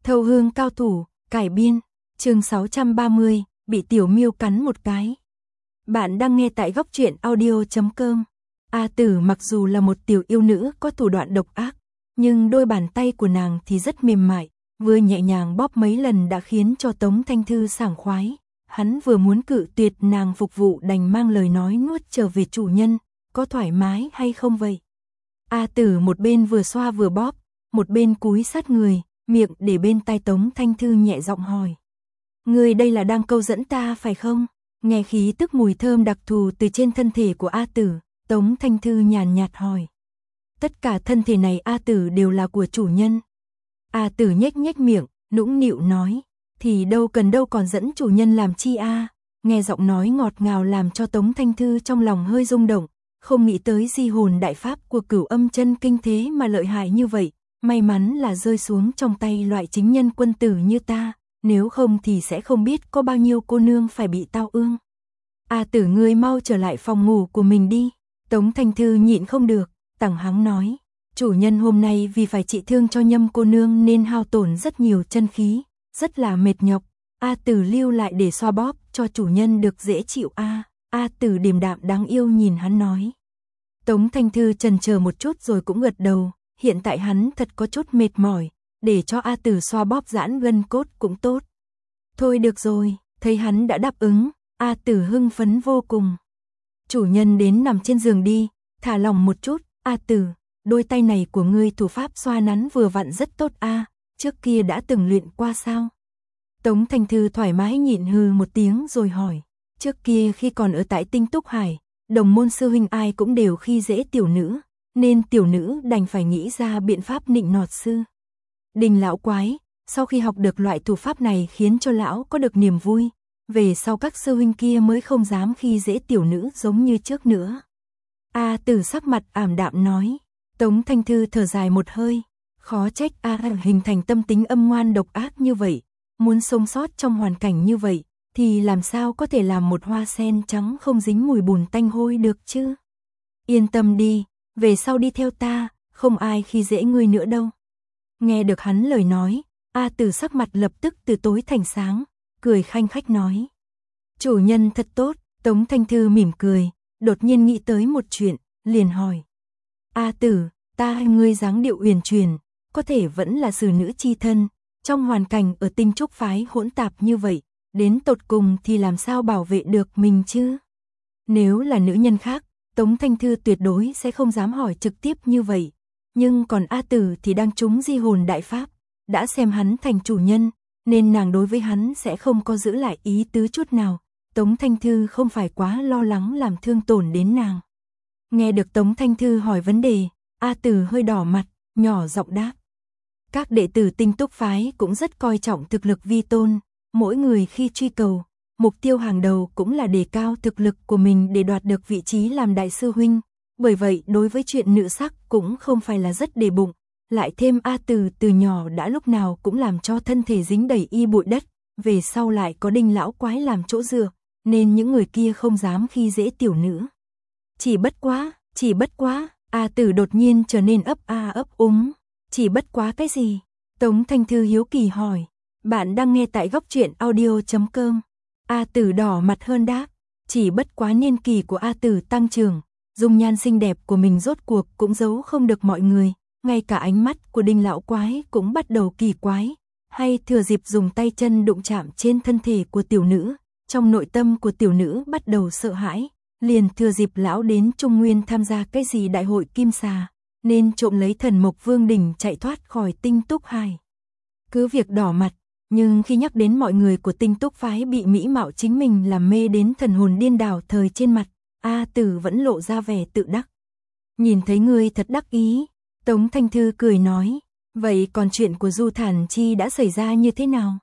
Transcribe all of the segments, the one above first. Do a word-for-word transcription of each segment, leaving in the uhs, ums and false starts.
Thâu hương cao thủ, cải biên, chương sáu trăm ba mươi, bị tiểu miêu cắn một cái. Bạn đang nghe tại góc truyện audio chấm com. A Tử mặc dù là một tiểu yêu nữ có thủ đoạn độc ác, nhưng đôi bàn tay của nàng thì rất mềm mại, vừa nhẹ nhàng bóp mấy lần đã khiến cho Tống Thanh Thư sảng khoái. Hắn vừa muốn cự tuyệt nàng phục vụ đành mang lời nói nuốt trở về chủ nhân, có thoải mái hay không vậy? A Tử một bên vừa xoa vừa bóp, một bên cúi sát người, miệng để bên tai Tống Thanh Thư nhẹ giọng hỏi. Người đây là đang câu dẫn ta phải không? Nghe khí tức mùi thơm đặc thù từ trên thân thể của A Tử, Tống Thanh Thư nhàn nhạt hỏi. Tất cả thân thể này A Tử đều là của chủ nhân. A Tử nhếch nhếch miệng, nũng nịu nói. Thì đâu cần đâu còn dẫn chủ nhân làm chi a? Nghe giọng nói ngọt ngào làm cho Tống Thanh Thư trong lòng hơi rung động, không nghĩ tới di hồn đại pháp của Cửu Âm Chân Kinh thế mà lợi hại như vậy, may mắn là rơi xuống trong tay loại chính nhân quân tử như ta, nếu không thì sẽ không biết có bao nhiêu cô nương phải bị tao ương. A Tử ngươi mau trở lại phòng ngủ của mình đi. Tống Thanh Thư nhịn không được, tằng hắng nói, chủ nhân hôm nay vì phải trị thương cho Nhâm cô nương nên hao tổn rất nhiều chân khí, rất là mệt nhọc. A Tử lưu lại để xoa bóp cho chủ nhân được dễ chịu a. A Tử điềm đạm đáng yêu nhìn hắn nói. Tống Thanh Thư chần chờ một chút rồi cũng gật đầu, hiện tại hắn thật có chút mệt mỏi, để cho A Tử xoa bóp giãn gân cốt cũng tốt. Thôi được rồi, thấy hắn đã đáp ứng, A Tử hưng phấn vô cùng. Chủ nhân đến nằm trên giường đi, thả lòng một chút. A Tử, đôi tay này của ngươi thủ pháp xoa nắn vừa vặn rất tốt a, trước kia đã từng luyện qua sao? Tống Thanh Thư thoải mái nhịn hừ một tiếng rồi hỏi, trước kia khi còn ở tại Tinh Túc Hải, đồng môn sư huynh ai cũng đều khi dễ tiểu nữ, nên tiểu nữ đành phải nghĩ ra biện pháp nịnh nọt sư. Đình lão quái, sau khi học được loại thủ pháp này khiến cho lão có được niềm vui, về sau các sư huynh kia mới không dám khi dễ tiểu nữ giống như trước nữa. A Tử sắc mặt ảm đạm nói. Tống Thanh Thư thở dài một hơi, khó trách A hình thành tâm tính âm ngoan độc ác như vậy, muốn sống sót trong hoàn cảnh như vậy, thì làm sao có thể làm một hoa sen trắng không dính mùi bùn tanh hôi được chứ? Yên tâm đi, về sau đi theo ta, không ai khi dễ ngươi nữa đâu. Nghe được hắn lời nói, A Tử sắc mặt lập tức từ tối thành sáng, cười khanh khách nói. Chủ nhân thật tốt. Tống Thanh Thư mỉm cười, đột nhiên nghĩ tới một chuyện, liền hỏi. A Tử, ta hay ngươi dáng điệu uyển chuyển, có thể vẫn là xử nữ chi thân, trong hoàn cảnh ở Tinh Trúc phái hỗn tạp như vậy, đến tột cùng thì làm sao bảo vệ được mình chứ? Nếu là nữ nhân khác, Tống Thanh Thư tuyệt đối sẽ không dám hỏi trực tiếp như vậy, nhưng còn A Tử thì đang trúng di hồn đại pháp, đã xem hắn thành chủ nhân, nên nàng đối với hắn sẽ không có giữ lại ý tứ chút nào. Tống Thanh Thư không phải quá lo lắng làm thương tổn đến nàng. Nghe được Tống Thanh Thư hỏi vấn đề, A Tử hơi đỏ mặt, nhỏ giọng đáp. Các đệ tử Tinh Túc phái cũng rất coi trọng thực lực vi tôn, mỗi người khi truy cầu, mục tiêu hàng đầu cũng là đề cao thực lực của mình để đoạt được vị trí làm đại sư huynh, bởi vậy đối với chuyện nữ sắc cũng không phải là rất để bụng, lại thêm A Tử từ nhỏ đã lúc nào cũng làm cho thân thể dính đầy y bụi đất, về sau lại có Đinh lão quái làm chỗ dựa, nên những người kia không dám khi dễ tiểu nữ. Chỉ bất quá, chỉ bất quá, A Tử đột nhiên trở nên ấp a ấp úng. Chỉ bất quá cái gì? Tống Thanh Thư hiếu kỳ hỏi. Bạn đang nghe tại góc truyện audio chấm com. A Tử đỏ mặt hơn đáp. Chỉ bất quá niên kỳ của A Tử tăng trưởng, dung nhan xinh đẹp của mình rốt cuộc cũng giấu không được mọi người, ngay cả ánh mắt của Đinh lão quái cũng bắt đầu kỳ quái, hay thừa dịp dùng tay chân đụng chạm trên thân thể của tiểu nữ. Trong nội tâm của tiểu nữ bắt đầu sợ hãi, liền thừa dịp lão đến Trung Nguyên tham gia cái gì đại hội kim xà, nên trộm lấy thần mộc vương đỉnh chạy thoát khỏi Tinh Túc Hải. Cứ việc đỏ mặt, nhưng khi nhắc đến mọi người của Tinh Túc phái bị mỹ mạo chính mình làm mê đến thần hồn điên đảo thời trên mặt, A Tử vẫn lộ ra vẻ tự đắc. Nhìn thấy ngươi thật đắc ý, Tống Thanh Thư cười nói, vậy còn chuyện của Du Thản Chi đã xảy ra như thế nào?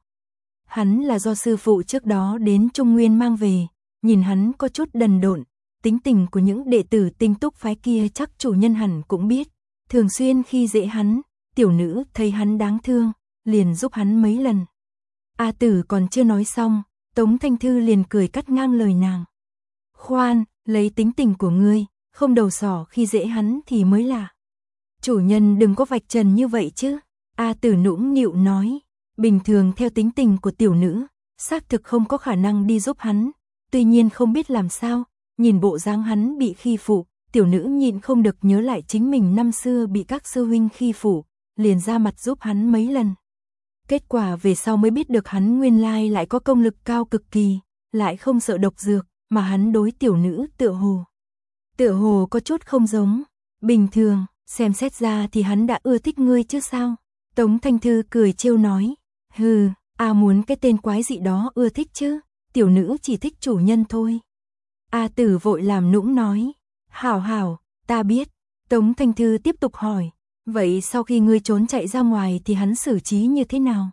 Hắn là do sư phụ trước đó đến Trung Nguyên mang về, nhìn hắn có chút đần độn, tính tình của những đệ tử Tinh Túc phái kia chắc chủ nhân hẳn cũng biết, thường xuyên khi dễ hắn, tiểu nữ thấy hắn đáng thương, liền giúp hắn mấy lần. A Tử còn chưa nói xong, Tống Thanh Thư liền cười cắt ngang lời nàng. Khoan, lấy tính tình của ngươi, không đầu sỏ khi dễ hắn thì mới lạ. Chủ nhân đừng có vạch trần như vậy chứ. A Tử nũng nịu nói. Bình thường theo tính tình của tiểu nữ, xác thực không có khả năng đi giúp hắn, tuy nhiên không biết làm sao, nhìn bộ dáng hắn bị khi phụ, tiểu nữ nhịn không được nhớ lại chính mình năm xưa bị các sư huynh khi phụ, liền ra mặt giúp hắn mấy lần. Kết quả về sau mới biết được hắn nguyên lai lại có công lực cao cực kỳ, lại không sợ độc dược, mà hắn đối tiểu nữ tựa hồ. Tựa hồ có chút không giống, bình thường, xem xét ra thì hắn đã ưa thích ngươi chứ sao. Tống Thanh Thư cười trêu nói, hừ, a muốn cái tên quái dị đó ưa thích chứ, tiểu nữ chỉ thích chủ nhân thôi. A Tử vội làm nũng nói, hảo hảo, ta biết. Tống Thanh Thư tiếp tục hỏi, vậy sau khi ngươi trốn chạy ra ngoài thì hắn xử trí như thế nào?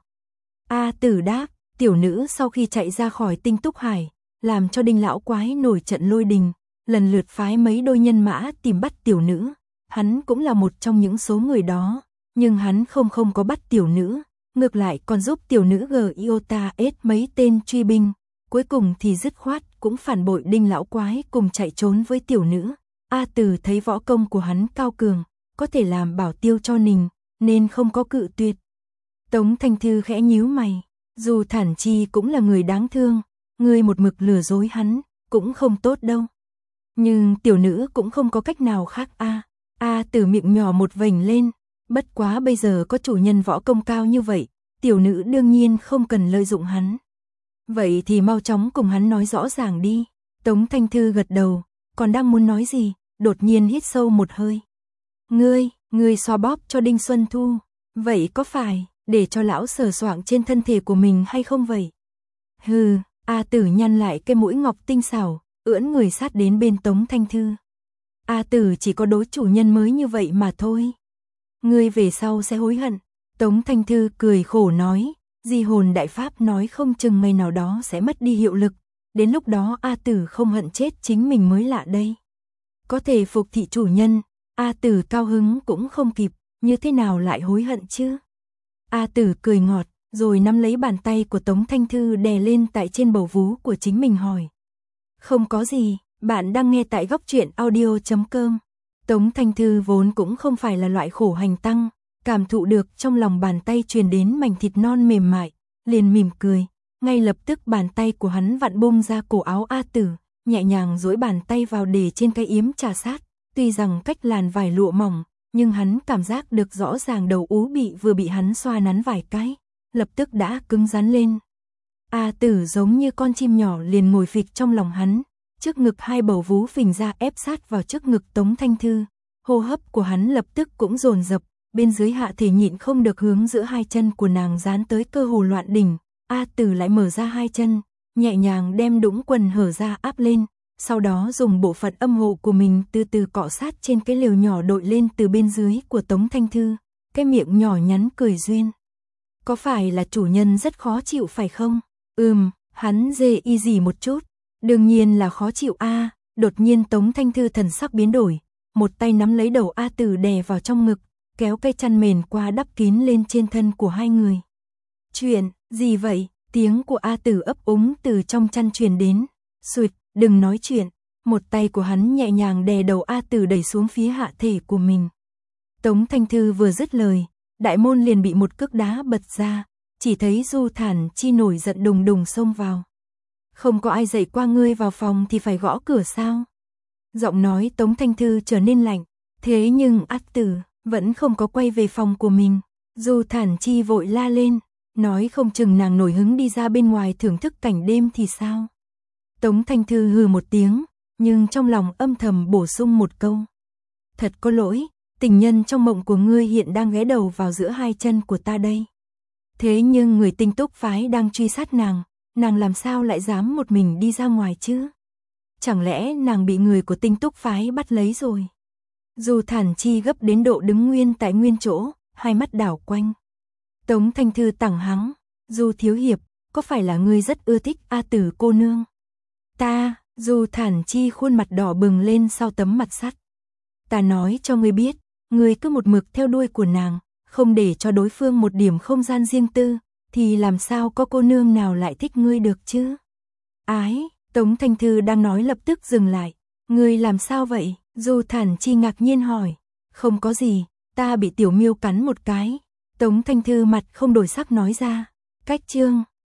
A Tử đáp, tiểu nữ sau khi chạy ra khỏi Tinh Túc Hải, làm cho Đinh lão quái nổi trận lôi đình, lần lượt phái mấy đôi nhân mã tìm bắt tiểu nữ. Hắn cũng là một trong những số người đó, nhưng hắn không không có bắt tiểu nữ, ngược lại còn giúp tiểu nữ gờ iota ết mấy tên truy binh, cuối cùng thì dứt khoát cũng phản bội Đinh lão quái cùng chạy trốn với tiểu nữ. A Tử thấy võ công của hắn cao cường, có thể làm bảo tiêu cho Ninh, nên không có cự tuyệt. Tống Thanh Thư khẽ nhíu mày, dù Thản Chi cũng là người đáng thương, ngươi một mực lừa dối hắn, cũng không tốt đâu. Nhưng tiểu nữ cũng không có cách nào khác a. A Tử miệng nhỏ một vểnh lên, bất quá bây giờ có chủ nhân võ công cao như vậy, tiểu nữ đương nhiên không cần lợi dụng hắn. Vậy thì mau chóng cùng hắn nói rõ ràng đi. Tống Thanh Thư gật đầu, còn đang muốn nói gì, đột nhiên hít sâu một hơi. Ngươi, ngươi xoa bóp cho Đinh Xuân Thu, vậy có phải để cho lão sờ soạng trên thân thể của mình hay không vậy? Hừ, A Tử nhăn lại cái mũi ngọc tinh xảo, ưỡn người sát đến bên Tống Thanh Thư. A Tử chỉ có đối chủ nhân mới như vậy mà thôi. Ngươi về sau sẽ hối hận. Tống Thanh Thư cười khổ nói, di hồn đại pháp nói không chừng ngày nào đó sẽ mất đi hiệu lực, đến lúc đó A Tử không hận chết chính mình mới lạ đây. Có thể phục thị chủ nhân, A Tử cao hứng cũng không kịp, như thế nào lại hối hận chứ? A Tử cười ngọt, rồi nắm lấy bàn tay của Tống Thanh Thư đè lên tại trên bầu vú của chính mình hỏi. Không có gì, bạn đang nghe tại góc truyện audio chấm com. Tống Thanh Thư vốn cũng không phải là loại khổ hành tăng, cảm thụ được trong lòng bàn tay truyền đến mảnh thịt non mềm mại, liền mỉm cười, ngay lập tức bàn tay của hắn vặn bung ra cổ áo A Tử, nhẹ nhàng duỗi bàn tay vào để trên cái yếm trà sát, tuy rằng cách làn vải lụa mỏng, nhưng hắn cảm giác được rõ ràng đầu ú bị vừa bị hắn xoa nắn vài cái, lập tức đã cứng rắn lên. A Tử giống như con chim nhỏ liền ngồi phịch trong lòng hắn, trước ngực hai bầu vú phình ra ép sát vào trước ngực Tống Thanh Thư, hô hấp của hắn lập tức cũng dồn dập, bên dưới hạ thể nhịn không được hướng giữa hai chân của nàng dán tới cơ hồ loạn đỉnh. A Tử lại mở ra hai chân, nhẹ nhàng đem đũng quần hở ra áp lên, sau đó dùng bộ phận âm hộ của mình từ từ cọ sát trên cái lều nhỏ đội lên từ bên dưới của Tống Thanh Thư, cái miệng nhỏ nhắn cười duyên. Có phải là chủ nhân rất khó chịu phải không? Ừm, hắn dê y gì một chút, đương nhiên là khó chịu a. Đột nhiên Tống Thanh Thư thần sắc biến đổi, một tay nắm lấy đầu A Tử đè vào trong ngực, kéo cây chăn mền qua đắp kín lên trên thân của hai người. Chuyện gì vậy? Tiếng của A Tử ấp úng từ trong chăn truyền đến. Sụt, đừng nói chuyện. Một tay của hắn nhẹ nhàng đè đầu A Tử đẩy xuống phía hạ thể của mình. Tống Thanh Thư vừa dứt lời, đại môn liền bị một cước đá bật ra, chỉ thấy Du Thản Chi nổi giận đùng đùng xông vào. Không có ai dạy qua ngươi vào phòng thì phải gõ cửa sao? Giọng nói Tống Thanh Thư trở nên lạnh, thế nhưng A Tử vẫn không có quay về phòng của mình. Du Thản Chi vội la lên, nói không chừng nàng nổi hứng đi ra bên ngoài thưởng thức cảnh đêm thì sao? Tống Thanh Thư hừ một tiếng, nhưng trong lòng âm thầm bổ sung một câu. Thật có lỗi, tình nhân trong mộng của ngươi hiện đang ghé đầu vào giữa hai chân của ta đây. Thế nhưng người Tinh Túc phái đang truy sát nàng, nàng làm sao lại dám một mình đi ra ngoài chứ? Chẳng lẽ nàng bị người của Tinh Túc phái bắt lấy rồi? Dù Thản Chi gấp đến độ đứng nguyên tại nguyên chỗ, hai mắt đảo quanh. Tống Thanh Thư tẳng hắng, Du thiếu hiệp, có phải là ngươi rất ưa thích A Tử cô nương? Ta, Dù Thản Chi khuôn mặt đỏ bừng lên sau tấm mặt sắt. Ta nói cho ngươi biết, ngươi cứ một mực theo đuôi của nàng, không để cho đối phương một điểm không gian riêng tư, thì làm sao có cô nương nào lại thích ngươi được chứ? Ái, Tống Thanh Thư đang nói lập tức dừng lại. Ngươi làm sao vậy? Dù Thản Chi ngạc nhiên hỏi. Không có gì, ta bị tiểu miêu cắn một cái. Tống Thanh Thư mặt không đổi sắc nói ra. Cách chương